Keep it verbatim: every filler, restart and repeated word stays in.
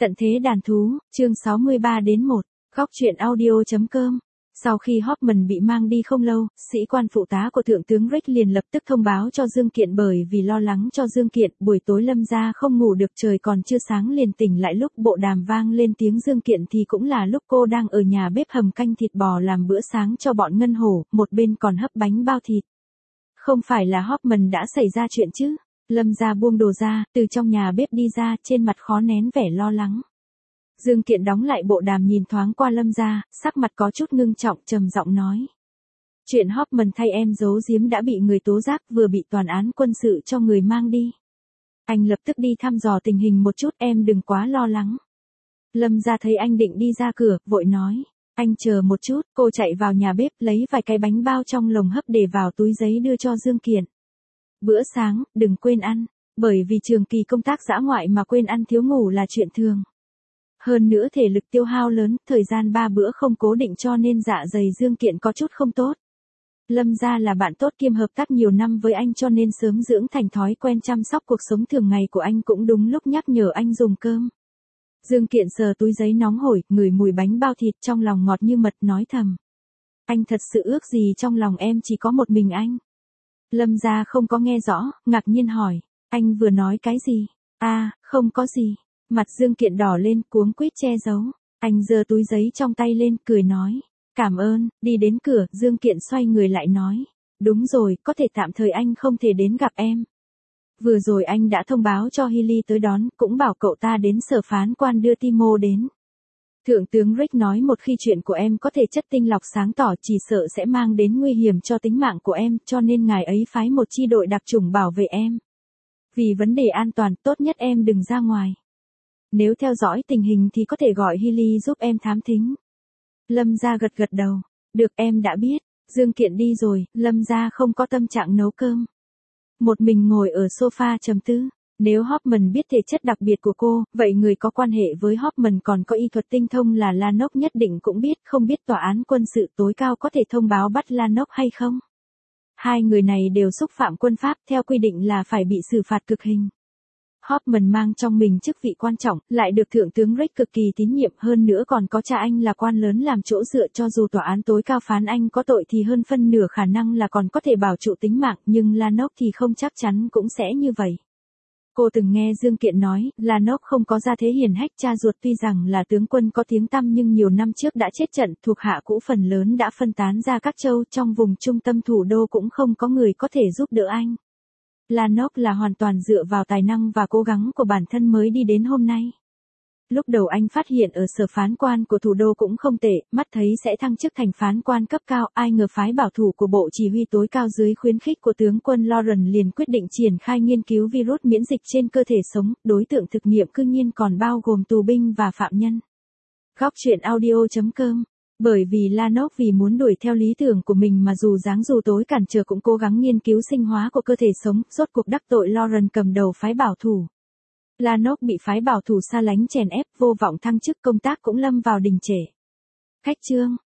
Tận thế đàn thú, chương sáu mươi ba đến một, góc truyện audio chấm com. Sau khi Hoffman bị mang đi không lâu, sĩ quan phụ tá của Thượng tướng Rick liền lập tức thông báo cho Dương Kiện, bởi vì lo lắng cho Dương Kiện, buổi tối Lâm gia không ngủ được, trời còn chưa sáng liền tỉnh lại. Lúc bộ đàm vang lên tiếng Dương Kiện thì cũng là lúc cô đang ở nhà bếp hầm canh thịt bò làm bữa sáng cho bọn ngân hổ, một bên còn hấp bánh bao thịt. Không phải là Hoffman đã xảy ra chuyện chứ? Lâm gia buông đồ ra, từ trong nhà bếp đi ra, trên mặt khó nén vẻ lo lắng. Dương Kiện đóng lại bộ đàm, nhìn thoáng qua Lâm gia, sắc mặt có chút ngưng trọng, trầm giọng nói. Chuyện Hoffman thay em giấu giếm đã bị người tố giác, vừa bị toàn án quân sự cho người mang đi. Anh lập tức đi thăm dò tình hình một chút, em đừng quá lo lắng. Lâm gia thấy anh định đi ra cửa, vội nói. Anh chờ một chút. Cô chạy vào nhà bếp, lấy vài cái bánh bao trong lồng hấp để vào túi giấy đưa cho Dương Kiện. Bữa sáng, đừng quên ăn, bởi vì trường kỳ công tác dã ngoại mà quên ăn thiếu ngủ là chuyện thường. Hơn nữa thể lực tiêu hao lớn, thời gian ba bữa không cố định cho nên dạ dày Dương Kiện có chút không tốt. Lâm gia là bạn tốt kiêm hợp tác nhiều năm với anh, cho nên sớm dưỡng thành thói quen chăm sóc cuộc sống thường ngày của anh, cũng đúng lúc nhắc nhở anh dùng cơm. Dương Kiện sờ túi giấy nóng hổi, ngửi mùi bánh bao thịt, trong lòng ngọt như mật, nói thầm. Anh thật sự ước gì trong lòng em chỉ có một mình anh. Lâm gia không có nghe rõ, ngạc nhiên hỏi. Anh vừa nói cái gì? À, không có gì. Mặt Dương Kiện đỏ lên, cuống quýt che giấu. Anh giơ túi giấy trong tay lên, cười nói. Cảm ơn. Đi đến cửa, Dương Kiện xoay người lại nói. Đúng rồi, có thể tạm thời anh không thể đến gặp em. Vừa rồi anh đã thông báo cho Hilly tới đón, cũng bảo cậu ta đến sở phán quan đưa Timo đến. Thượng tướng Rick nói một khi chuyện của em có thể chất tinh lọc sáng tỏ, chỉ sợ sẽ mang đến nguy hiểm cho tính mạng của em, cho nên ngài ấy phái một chi đội đặc chủng bảo vệ em. Vì vấn đề an toàn, tốt nhất em đừng ra ngoài. Nếu theo dõi tình hình thì có thể gọi Hilly giúp em thám thính. Lâm gia gật gật đầu. Được, em đã biết. Dương Kiện đi rồi, Lâm gia không có tâm trạng nấu cơm. Một mình ngồi ở sofa trầm tư. Nếu Hoffman biết thể chất đặc biệt của cô, vậy người có quan hệ với Hoffman còn có y thuật tinh thông là Lanok nhất định cũng biết, không biết tòa án quân sự tối cao có thể thông báo bắt Lanok hay không? Hai người này đều xúc phạm quân pháp, theo quy định là phải bị xử phạt cực hình. Hoffman mang trong mình chức vị quan trọng, lại được Thượng tướng Rick cực kỳ tín nhiệm, hơn nữa còn có cha anh là quan lớn làm chỗ dựa, cho dù tòa án tối cao phán anh có tội thì hơn phân nửa khả năng là còn có thể bảo trụ tính mạng, nhưng Lanok thì không chắc chắn cũng sẽ như vậy. Cô từng nghe Dương Kiện nói, Lanok không có gia thế hiển hách, cha ruột tuy rằng là tướng quân có tiếng tăm nhưng nhiều năm trước đã chết trận, thuộc hạ cũ phần lớn đã phân tán ra các châu, trong vùng trung tâm thủ đô cũng không có người có thể giúp đỡ anh. Lanok là hoàn toàn dựa vào tài năng và cố gắng của bản thân mới đi đến hôm nay. Lúc đầu anh phát hiện ở sở phán quan của thủ đô cũng không tệ, mắt thấy sẽ thăng chức thành phán quan cấp cao, ai ngờ phái bảo thủ của bộ chỉ huy tối cao dưới khuyến khích của tướng quân Lawrence liền quyết định triển khai nghiên cứu virus miễn dịch trên cơ thể sống, đối tượng thực nghiệm cư nhiên còn bao gồm tù binh và phạm nhân. Góc truyện audio chấm com. Bởi vì Lanok vì muốn đuổi theo lý tưởng của mình mà dù dáng dù tối cản trở cũng cố gắng nghiên cứu sinh hóa của cơ thể sống, rốt cuộc đắc tội Lawrence cầm đầu phái bảo thủ. Lanok bị phái bảo thủ xa lánh chèn ép, vô vọng thăng chức, công tác cũng lâm vào đình trệ. Khách chương.